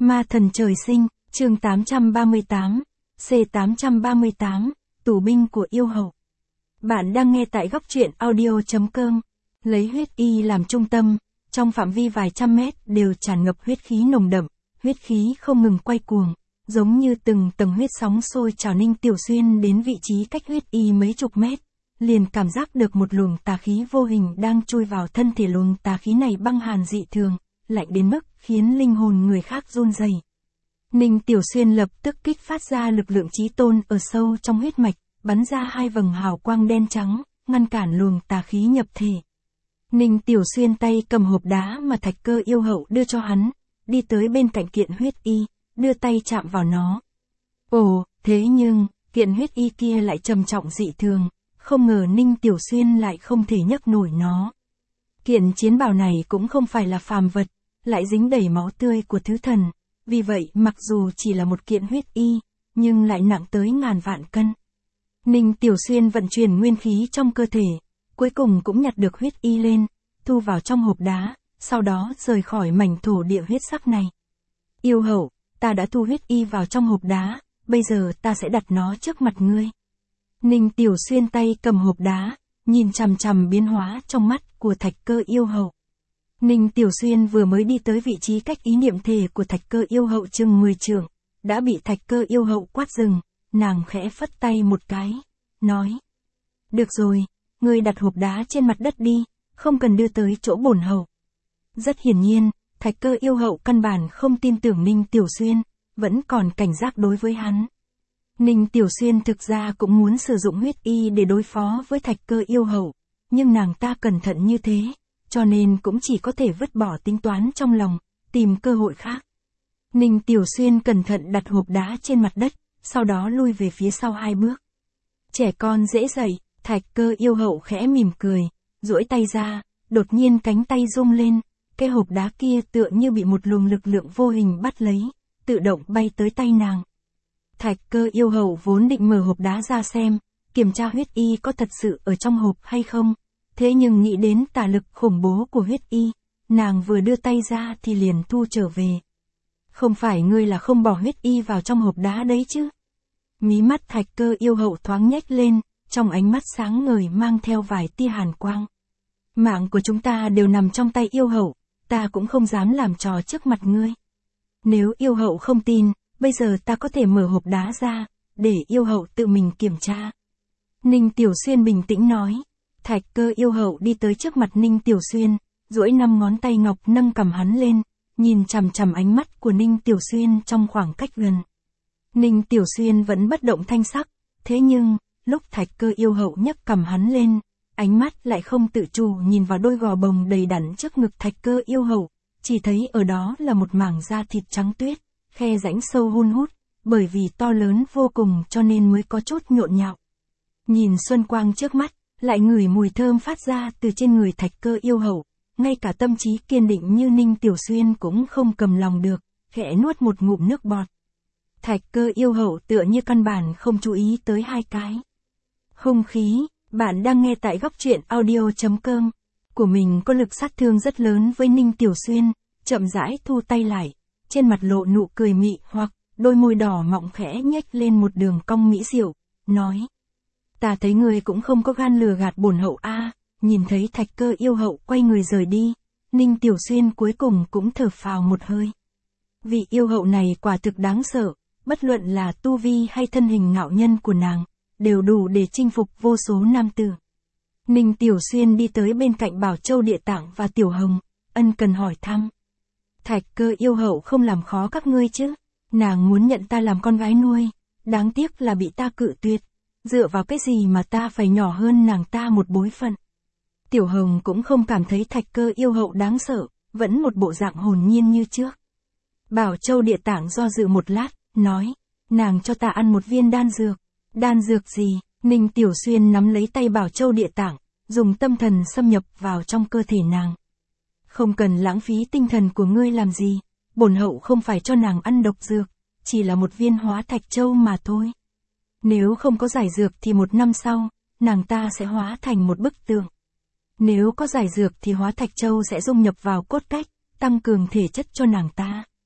Ma thần trời sinh, chương 838, C838, tù binh của yêu hậu. Bạn đang nghe tại góc truyện audio.com. Lấy huyết y làm trung tâm, trong phạm vi vài trăm mét đều tràn ngập huyết khí nồng đậm, huyết khí không ngừng quay cuồng, giống như từng tầng huyết sóng sôi trào. Ninh Tiểu Xuyên đến vị trí cách huyết y mấy chục mét, liền cảm giác được một luồng tà khí vô hình đang chui vào thân thể. Luồng tà khí này băng hàn dị thường, lạnh đến mức khiến linh hồn người khác run rẩy. Ninh Tiểu Xuyên lập tức kích phát ra lực lượng chí tôn ở sâu trong huyết mạch, bắn ra hai vầng hào quang đen trắng, ngăn cản luồng tà khí nhập thể. Ninh Tiểu Xuyên tay cầm hộp đá mà Thạch Cơ yêu hậu đưa cho hắn, đi tới bên cạnh kiện huyết y, đưa tay chạm vào nó. Ồ, thế nhưng, kiện huyết y kia lại trầm trọng dị thường, không ngờ Ninh Tiểu Xuyên lại không thể nhấc nổi nó. Kiện chiến bào này cũng không phải là phàm vật, lại dính đầy máu tươi của thứ thần, vì vậy mặc dù chỉ là một kiện huyết y, nhưng lại nặng tới ngàn vạn cân. Ninh Tiểu Xuyên vận chuyển nguyên khí trong cơ thể, cuối cùng cũng nhặt được huyết y lên, thu vào trong hộp đá, sau đó rời khỏi mảnh thổ địa huyết sắc này. Yêu hậu, ta đã thu huyết y vào trong hộp đá, bây giờ ta sẽ đặt nó trước mặt ngươi. Ninh Tiểu Xuyên tay cầm hộp đá, nhìn chằm chằm biến hóa trong mắt của Thạch Cơ yêu hậu. Ninh Tiểu Xuyên vừa mới đi tới vị trí cách ý niệm thể của Thạch Cơ yêu hậu chừng 10 trượng, đã bị Thạch Cơ yêu hậu quát dừng, nàng khẽ phất tay một cái, nói. Được rồi, ngươi đặt hộp đá trên mặt đất đi, không cần đưa tới chỗ bổn hậu. Rất hiển nhiên, Thạch Cơ yêu hậu căn bản không tin tưởng Ninh Tiểu Xuyên, vẫn còn cảnh giác đối với hắn. Ninh Tiểu Xuyên thực ra cũng muốn sử dụng huyết y để đối phó với Thạch Cơ yêu hậu, nhưng nàng ta cẩn thận như thế, cho nên cũng chỉ có thể vứt bỏ tính toán trong lòng, tìm cơ hội khác. Ninh Tiểu Xuyên cẩn thận đặt hộp đá trên mặt đất, sau đó lui về phía sau 2 bước. Trẻ con dễ dạy, Thạch Cơ yêu hậu khẽ mỉm cười, duỗi tay ra, đột nhiên cánh tay rung lên, cái hộp đá kia tựa như bị một luồng lực lượng vô hình bắt lấy, tự động bay tới tay nàng. Thạch Cơ yêu hậu vốn định mở hộp đá ra xem, kiểm tra huyết y có thật sự ở trong hộp hay không, thế nhưng nghĩ đến tà lực khủng bố của huyết y, nàng vừa đưa tay ra thì liền thu trở về. Không phải ngươi là không bỏ huyết y vào trong hộp đá đấy chứ? Mí mắt Thạch Cơ yêu hậu thoáng nhếch lên, trong ánh mắt sáng ngời mang theo vài tia hàn quang. Mạng của chúng ta đều nằm trong tay yêu hậu, ta cũng không dám làm trò trước mặt ngươi. Nếu yêu hậu không tin, bây giờ ta có thể mở hộp đá ra, để yêu hậu tự mình kiểm tra. Ninh Tiểu Xuyên bình tĩnh nói. Thạch Cơ yêu hậu đi tới trước mặt Ninh Tiểu Xuyên, duỗi 5 ngón tay ngọc nâng cầm hắn lên, nhìn chằm chằm ánh mắt của Ninh Tiểu Xuyên trong khoảng cách gần. Ninh Tiểu Xuyên vẫn bất động thanh sắc, thế nhưng, lúc Thạch Cơ yêu hậu nhấc cầm hắn lên, ánh mắt lại không tự chủ nhìn vào đôi gò bồng đầy đặn trước ngực Thạch Cơ yêu hậu, chỉ thấy ở đó là một mảng da thịt trắng tuyết, khe rãnh sâu hun hút, bởi vì to lớn vô cùng cho nên mới có chút nhộn nhạo. Nhìn xuân quang trước mắt, lại ngửi mùi thơm phát ra từ trên người Thạch Cơ yêu hậu, ngay cả tâm trí kiên định như Ninh Tiểu Xuyên cũng không cầm lòng được, khẽ nuốt một ngụm nước bọt. Thạch Cơ yêu hậu tựa như căn bản không chú ý tới hai cái. Hung khí, bạn đang nghe tại góc truyện audio.com. Của mình có lực sát thương rất lớn với Ninh Tiểu Xuyên, chậm rãi thu tay lại, trên mặt lộ nụ cười mị hoặc, đôi môi đỏ mọng khẽ nhếch lên một đường cong mỹ diệu, nói. Ta thấy ngươi cũng không có gan lừa gạt bổn hậu a. Nhìn thấy Thạch Cơ yêu hậu quay người rời đi, Ninh Tiểu Xuyên cuối cùng cũng thở phào một hơi. Vị yêu hậu này quả thực đáng sợ, bất luận là tu vi hay thân hình ngạo nhân của nàng, đều đủ để chinh phục vô số nam tử. Ninh Tiểu Xuyên đi tới bên cạnh Bảo Châu Địa Tạng và Tiểu Hồng, ân cần hỏi thăm. Thạch Cơ yêu hậu không làm khó các ngươi chứ? Nàng muốn nhận ta làm con gái nuôi, đáng tiếc là bị ta cự tuyệt. Dựa vào cái gì mà ta phải nhỏ hơn nàng ta một bối phận? Tiểu Hồng cũng không cảm thấy Thạch Cơ yêu hậu đáng sợ, vẫn một bộ dạng hồn nhiên như trước. Bảo Châu Địa Tạng do dự một lát, nói, nàng cho ta ăn một viên đan dược. Đan dược gì? Ninh Tiểu Xuyên nắm lấy tay Bảo Châu Địa Tạng, dùng tâm thần xâm nhập vào trong cơ thể nàng. Không cần lãng phí tinh thần của ngươi làm gì, bổn hậu không phải cho nàng ăn độc dược, chỉ là một viên hóa thạch châu mà thôi. Nếu không có giải dược thì 1 năm sau, nàng ta sẽ hóa thành một bức tượng. Nếu có giải dược thì hóa thạch châu sẽ dung nhập vào cốt cách, tăng cường thể chất cho nàng ta.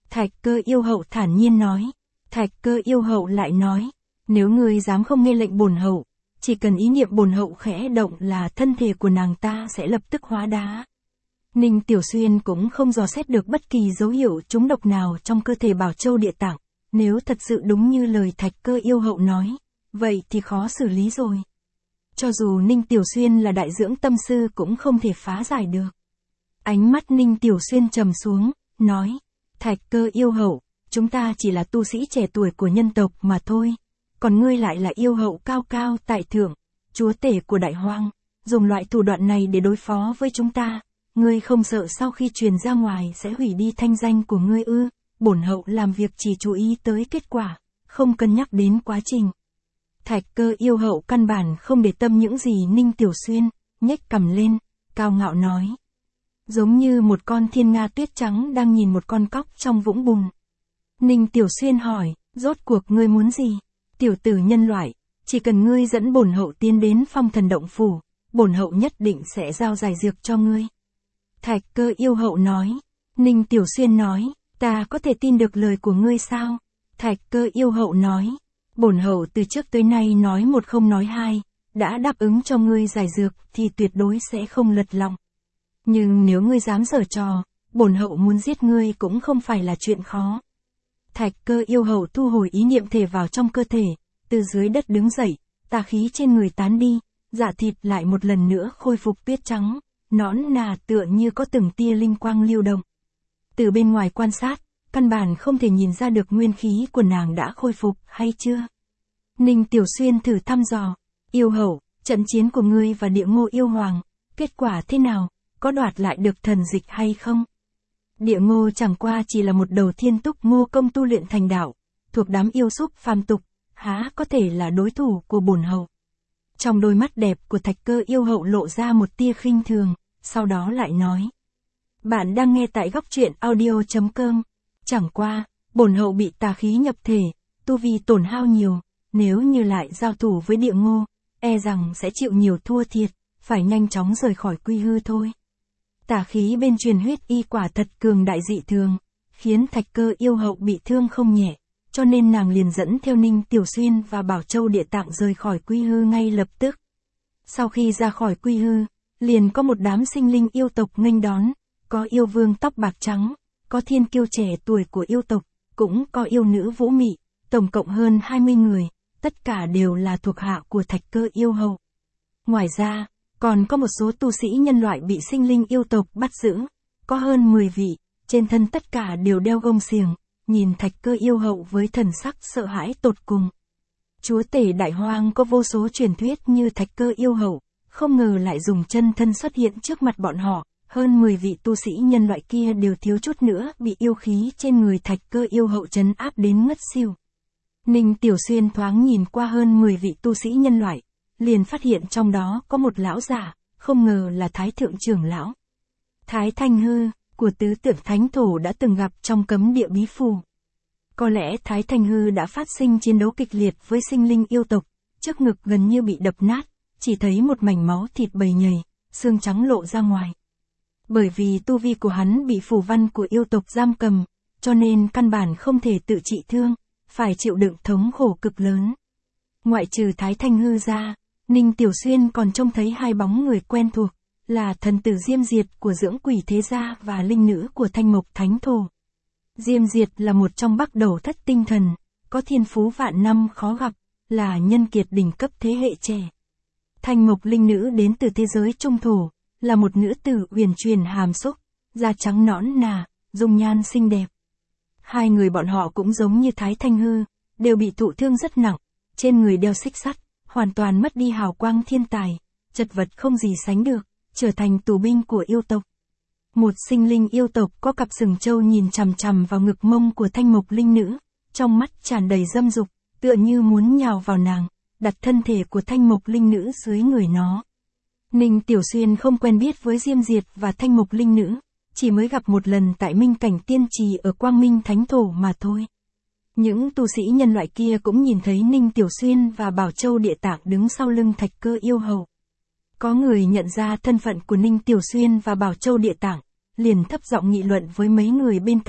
Thạch Cơ yêu hậu thản nhiên nói. Thạch Cơ yêu hậu lại nói, nếu ngươi dám không nghe lệnh bổn hậu, chỉ cần ý niệm bổn hậu khẽ động là thân thể của nàng ta sẽ lập tức hóa đá. Ninh Tiểu Xuyên cũng không dò xét được bất kỳ dấu hiệu trúng độc nào trong cơ thể Bảo Châu Địa Tạng, nếu thật sự đúng như lời Thạch Cơ yêu hậu nói, vậy thì khó xử lý rồi. Cho dù Ninh Tiểu Xuyên là đại dưỡng tâm sư cũng không thể phá giải được. Ánh mắt Ninh Tiểu Xuyên trầm xuống, nói, Thạch Cơ yêu hậu, chúng ta chỉ là tu sĩ trẻ tuổi của nhân tộc mà thôi, còn ngươi lại là yêu hậu cao cao tại thượng, chúa tể của đại hoang, dùng loại thủ đoạn này để đối phó với chúng ta, ngươi không sợ sau khi truyền ra ngoài sẽ hủy đi thanh danh của ngươi ư? Bổn hậu làm việc chỉ chú ý tới kết quả, không cân nhắc đến quá trình. Thạch Cơ yêu hậu căn bản không để tâm những gì Ninh Tiểu Xuyên, nhếch cằm lên, cao ngạo nói. Giống như một con thiên nga tuyết trắng đang nhìn một con cóc trong vũng bùn. Ninh Tiểu Xuyên hỏi, rốt cuộc ngươi muốn gì? Tiểu tử nhân loại, chỉ cần ngươi dẫn bổn hậu tiến đến Phong Thần Động Phủ, bổn hậu nhất định sẽ giao giải dược cho ngươi. Thạch Cơ yêu hậu nói. Ninh Tiểu Xuyên nói, ta có thể tin được lời của ngươi sao? Thạch Cơ yêu hậu nói, bổn hậu từ trước tới nay nói một không nói hai, đã đáp ứng cho ngươi giải dược thì tuyệt đối sẽ không lật lọng. Nhưng nếu ngươi dám giở trò, bổn hậu muốn giết ngươi cũng không phải là chuyện khó. Thạch Cơ yêu hậu thu hồi ý niệm thể vào trong cơ thể, từ dưới đất đứng dậy, tà khí trên người tán đi, dạ thịt lại một lần nữa khôi phục tuyết trắng, nõn nà tựa như có từng tia linh quang lưu động. Từ bên ngoài quan sát, căn bản không thể nhìn ra được nguyên khí của nàng đã khôi phục hay chưa. Ninh Tiểu Xuyên thử thăm dò, yêu hậu, trận chiến của ngươi và Địa Ngô yêu hoàng, kết quả thế nào, có đoạt lại được thần dịch hay không? Địa Ngô chẳng qua chỉ là một đầu thiên túc ngô công tu luyện thành đạo, thuộc đám yêu súc phàm tục, há có thể là đối thủ của bổn hậu. Trong đôi mắt đẹp của Thạch Cơ yêu hậu lộ ra một tia khinh thường, sau đó lại nói. Bạn đang nghe tại góc truyện audio.com. Chẳng qua, bổn hậu bị tà khí nhập thể, tu vi tổn hao nhiều, nếu như lại giao thủ với Địa Ngô, e rằng sẽ chịu nhiều thua thiệt, phải nhanh chóng rời khỏi quy hư thôi. Tà khí bên truyền huyết y quả thật cường đại dị thường, khiến Thạch Cơ yêu hậu bị thương không nhẹ, cho nên nàng liền dẫn theo Ninh Tiểu Xuyên và Bảo Châu Địa Tạng rời khỏi quy hư ngay lập tức. Sau khi ra khỏi quy hư, liền có một đám sinh linh yêu tộc nghênh đón, có yêu vương tóc bạc trắng, có thiên kiêu trẻ tuổi của yêu tộc, cũng có yêu nữ vũ mị, tổng cộng hơn 20 người, tất cả đều là thuộc hạ của Thạch Cơ yêu hậu. Ngoài ra, còn có một số tu sĩ nhân loại bị sinh linh yêu tộc bắt giữ, có hơn 10 vị, trên thân tất cả đều đeo gông xiềng, nhìn Thạch Cơ yêu hậu với thần sắc sợ hãi tột cùng. Chúa tể đại hoang có vô số truyền thuyết như Thạch Cơ yêu hậu, không ngờ lại dùng chân thân xuất hiện trước mặt bọn họ, hơn 10 vị tu sĩ nhân loại kia đều thiếu chút nữa bị yêu khí trên người Thạch Cơ yêu hậu trấn áp đến ngất xỉu. Ninh Tiểu Xuyên thoáng nhìn qua hơn 10 vị tu sĩ nhân loại, liền phát hiện trong đó có một lão giả, không ngờ là Thái Thượng trưởng lão. Thái Thanh Hư, của tứ tượng thánh thổ đã từng gặp trong cấm địa bí phù. Có lẽ Thái Thanh Hư đã phát sinh chiến đấu kịch liệt với sinh linh yêu tộc, trước ngực gần như bị đập nát, chỉ thấy một mảnh máu thịt bầy nhầy, xương trắng lộ ra ngoài. Bởi vì tu vi của hắn bị phù văn của yêu tộc giam cầm, cho nên căn bản không thể tự trị thương, phải chịu đựng thống khổ cực lớn. Ngoại trừ Thái Thanh Hư ra, Ninh Tiểu Xuyên còn trông thấy hai bóng người quen thuộc, là thần tử Diêm Diệt của Dưỡng Quỷ Thế Gia và linh nữ của Thanh Mộc Thánh Thổ. Diêm Diệt là một trong bắc đầu thất tinh thần, có thiên phú vạn năm khó gặp, là nhân kiệt đỉnh cấp thế hệ trẻ. Thanh Mộc linh nữ đến từ thế giới trung thổ, là một nữ tử uyển chuyển hàm xúc, da trắng nõn nà, dung nhan xinh đẹp. Hai người bọn họ cũng giống như Thái Thanh Hư, đều bị thụ thương rất nặng, trên người đeo xích sắt, hoàn toàn mất đi hào quang thiên tài, chật vật không gì sánh được, trở thành tù binh của yêu tộc. Một sinh linh yêu tộc có cặp sừng trâu nhìn chằm chằm vào ngực mông của Thanh Mộc linh nữ, trong mắt tràn đầy dâm dục, tựa như muốn nhào vào nàng, đặt thân thể của Thanh Mộc linh nữ dưới người nó. Ninh Tiểu Xuyên không quen biết với Diêm Diệt và Thanh Mộc linh nữ, chỉ mới gặp một lần tại Minh Cảnh Tiên Trì ở Quang Minh Thánh Thổ mà thôi. Những tu sĩ nhân loại kia cũng nhìn thấy Ninh Tiểu Xuyên và Bảo Châu Địa Tạng đứng sau lưng Thạch Cơ yêu hậu. Có người nhận ra thân phận của Ninh Tiểu Xuyên và Bảo Châu Địa Tạng, liền thấp giọng nghị luận với mấy người bên cạnh,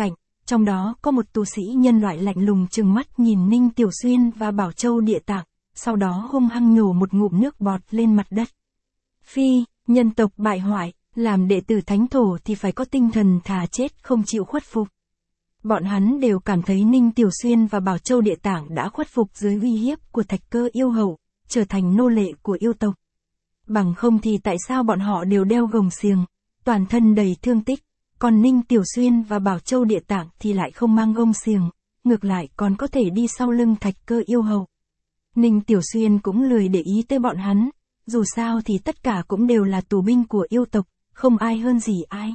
Trong đó có một tu sĩ nhân loại lạnh lùng trừng mắt nhìn Ninh Tiểu Xuyên và Bảo Châu Địa Tạng, sau đó hung hăng nhổ một ngụm nước bọt lên mặt đất. Phi, nhân tộc bại hoại, làm đệ tử thánh thổ thì phải có tinh thần thà chết không chịu khuất phục. Bọn hắn đều cảm thấy Ninh Tiểu Xuyên và Bảo Châu Địa Tạng đã khuất phục dưới uy hiếp của Thạch Cơ yêu hậu, trở thành nô lệ của yêu tộc. Bằng không thì tại sao bọn họ đều đeo gồng xiềng, toàn thân đầy thương tích, còn Ninh Tiểu Xuyên và Bảo Châu Địa Tạng thì lại không mang gông xiềng, ngược lại còn có thể đi sau lưng Thạch Cơ yêu hậu. Ninh Tiểu Xuyên cũng lười để ý tới bọn hắn, dù sao thì tất cả cũng đều là tù binh của yêu tộc, không ai hơn gì ai.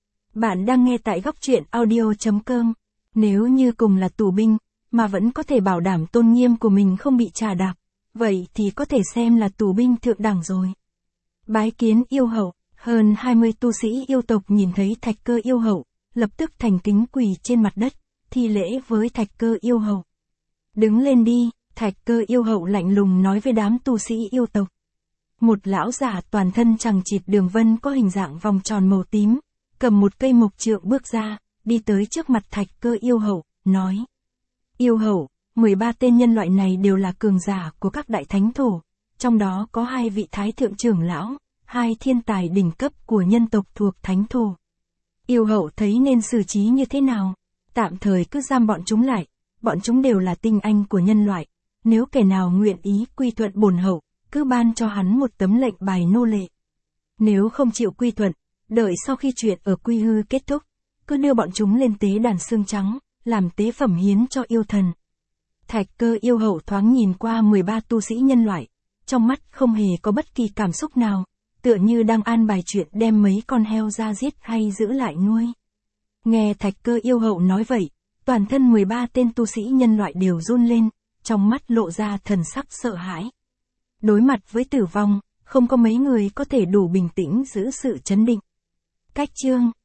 Bạn đang nghe tại góc truyện audio.com. Nếu như cùng là tù binh, mà vẫn có thể bảo đảm tôn nghiêm của mình không bị trà đạp, vậy thì có thể xem là tù binh thượng đẳng rồi. Bái kiến yêu hậu, hơn 20 tu sĩ yêu tộc nhìn thấy Thạch Cơ yêu hậu, lập tức thành kính quỳ trên mặt đất, thi lễ với Thạch Cơ yêu hậu. Đứng lên đi, Thạch Cơ yêu hậu lạnh lùng nói với đám tu sĩ yêu tộc. Một lão giả toàn thân chằng chịt đường vân có hình dạng vòng tròn màu tím, cầm một cây mộc trượng bước ra, đi tới trước mặt Thạch Cơ yêu hậu, nói. Yêu hậu, 13 tên nhân loại này đều là cường giả của các đại thánh thổ, trong đó có 2 vị thái thượng trưởng lão, 2 thiên tài đỉnh cấp của nhân tộc thuộc thánh thổ. Yêu hậu thấy nên xử trí như thế nào? Tạm thời cứ giam bọn chúng lại, bọn chúng đều là tinh anh của nhân loại, nếu kẻ nào nguyện ý quy thuận bổn hậu, cứ ban cho hắn một tấm lệnh bài nô lệ. Nếu không chịu quy thuận, đợi sau khi chuyện ở Quy Hư kết thúc, cứ đưa bọn chúng lên tế đàn xương trắng, làm tế phẩm hiến cho yêu thần. Thạch Cơ yêu hậu thoáng nhìn qua 13 tu sĩ nhân loại, trong mắt không hề có bất kỳ cảm xúc nào, tựa như đang an bài chuyện đem mấy con heo ra giết hay giữ lại nuôi. Nghe Thạch Cơ yêu hậu nói vậy, toàn thân 13 tên tu sĩ nhân loại đều run lên, trong mắt lộ ra thần sắc sợ hãi. Đối mặt với tử vong, không có mấy người có thể đủ bình tĩnh giữ sự trấn định. Cách chương